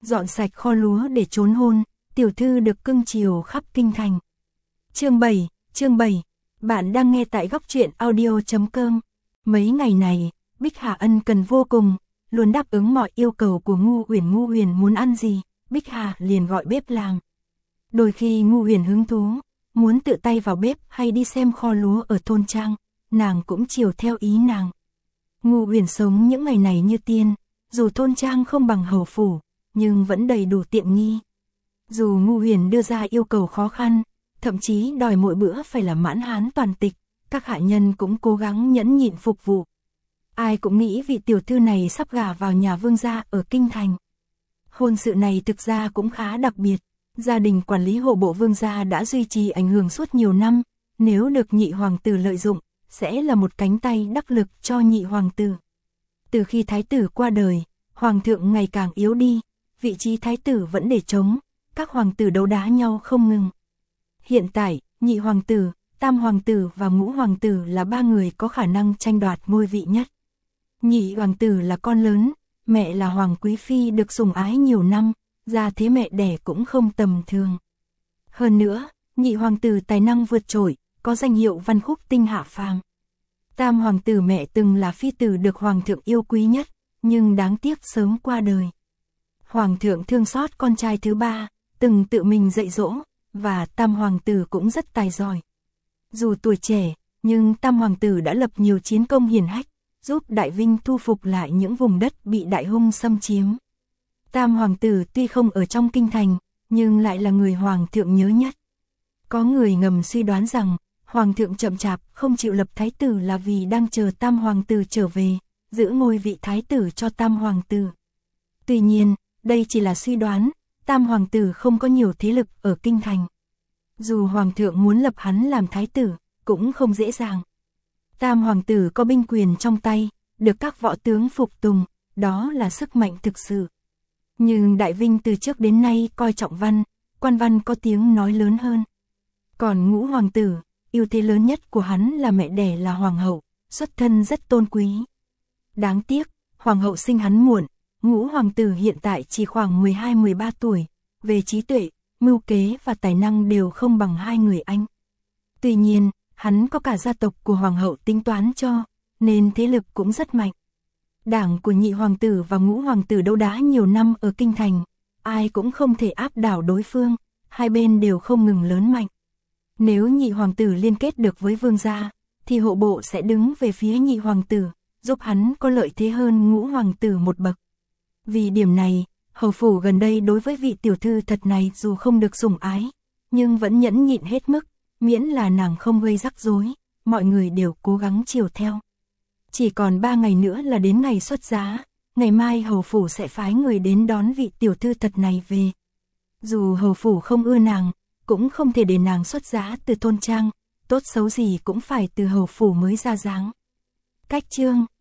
dọn sạch kho lúa để trốn hôn, tiểu thư được cưng chiều khắp kinh thành. Chương 7, bạn đang nghe tại góc truyện audio.com. Mấy ngày này, Bích Hà ân cần vô cùng, luôn đáp ứng mọi yêu cầu của Ngu Huyền muốn ăn gì, Bích Hà liền gọi bếp làm. Đôi khi Ngu Huyền hứng thú, muốn tự tay vào bếp hay đi xem kho lúa ở thôn trang, nàng cũng chiều theo ý nàng. Ngu Huyền sống những ngày này như tiên, dù thôn trang không bằng hầu phủ, nhưng vẫn đầy đủ tiện nghi. Dù Ngu Huyền đưa ra yêu cầu khó khăn, thậm chí đòi mỗi bữa phải là mãn hán toàn tịch, các hạ nhân cũng cố gắng nhẫn nhịn phục vụ. Ai cũng nghĩ vị tiểu thư này sắp gả vào nhà vương gia ở kinh thành. Hôn sự này thực ra cũng khá đặc biệt, gia đình quản lý hộ bộ vương gia đã duy trì ảnh hưởng suốt nhiều năm, nếu được nhị hoàng tử lợi dụng, sẽ là một cánh tay đắc lực cho nhị hoàng tử. Từ khi thái tử qua đời, hoàng thượng ngày càng yếu đi, vị trí thái tử vẫn để trống, các hoàng tử đấu đá nhau không ngừng. Hiện tại, nhị hoàng tử, tam hoàng tử và ngũ hoàng tử là ba người có khả năng tranh đoạt ngôi vị nhất. Nhị hoàng tử là con lớn, mẹ là hoàng quý phi được sủng ái nhiều năm, gia thế mẹ đẻ cũng không tầm thường. Hơn nữa, nhị hoàng tử tài năng vượt trội, có danh hiệu văn khúc tinh hạ phàm. Tam hoàng tử mẹ từng là phi tử được hoàng thượng yêu quý nhất, nhưng đáng tiếc sớm qua đời. Hoàng thượng thương xót con trai thứ ba, từng tự mình dạy dỗ, và tam hoàng tử cũng rất tài giỏi. Dù tuổi trẻ, nhưng tam hoàng tử đã lập nhiều chiến công hiển hách, giúp Đại Vinh thu phục lại những vùng đất bị Đại Hung xâm chiếm. Tam hoàng tử tuy không ở trong kinh thành, nhưng lại là người hoàng thượng nhớ nhất. Có người ngầm suy đoán rằng, hoàng thượng chậm chạp không chịu lập thái tử là vì đang chờ tam hoàng tử trở về, giữ ngôi vị thái tử cho tam hoàng tử. Tuy nhiên, đây chỉ là suy đoán, tam hoàng tử không có nhiều thế lực ở kinh thành. Dù hoàng thượng muốn lập hắn làm thái tử, cũng không dễ dàng. Tam hoàng tử có binh quyền trong tay, được các võ tướng phục tùng, đó là sức mạnh thực sự. Nhưng Đại Vinh từ trước đến nay coi trọng văn, quan văn có tiếng nói lớn hơn. Còn ngũ hoàng tử, ưu thế lớn nhất của hắn là mẹ đẻ là hoàng hậu, xuất thân rất tôn quý. Đáng tiếc, hoàng hậu sinh hắn muộn, ngũ hoàng tử hiện tại chỉ khoảng 12-13 tuổi, về trí tuệ, mưu kế và tài năng đều không bằng hai người anh. Tuy nhiên, hắn có cả gia tộc của hoàng hậu tính toán cho, nên thế lực cũng rất mạnh. Đảng của nhị hoàng tử và ngũ hoàng tử đấu đá nhiều năm ở kinh thành, ai cũng không thể áp đảo đối phương, hai bên đều không ngừng lớn mạnh. Nếu nhị hoàng tử liên kết được với vương gia, thì hộ bộ sẽ đứng về phía nhị hoàng tử, giúp hắn có lợi thế hơn ngũ hoàng tử một bậc. Vì điểm này, hầu phủ gần đây đối với vị tiểu thư thật này dù không được sủng ái, nhưng vẫn nhẫn nhịn hết mức, miễn là nàng không gây rắc rối, mọi người đều cố gắng chiều theo. Chỉ còn 3 ngày nữa là đến ngày xuất giá, ngày mai hầu phủ sẽ phái người đến đón vị tiểu thư thật này về. Dù hầu phủ không ưa nàng, cũng không thể để nàng xuất giá từ thôn trang, tốt xấu gì cũng phải từ hầu phủ mới ra dáng. Cách chương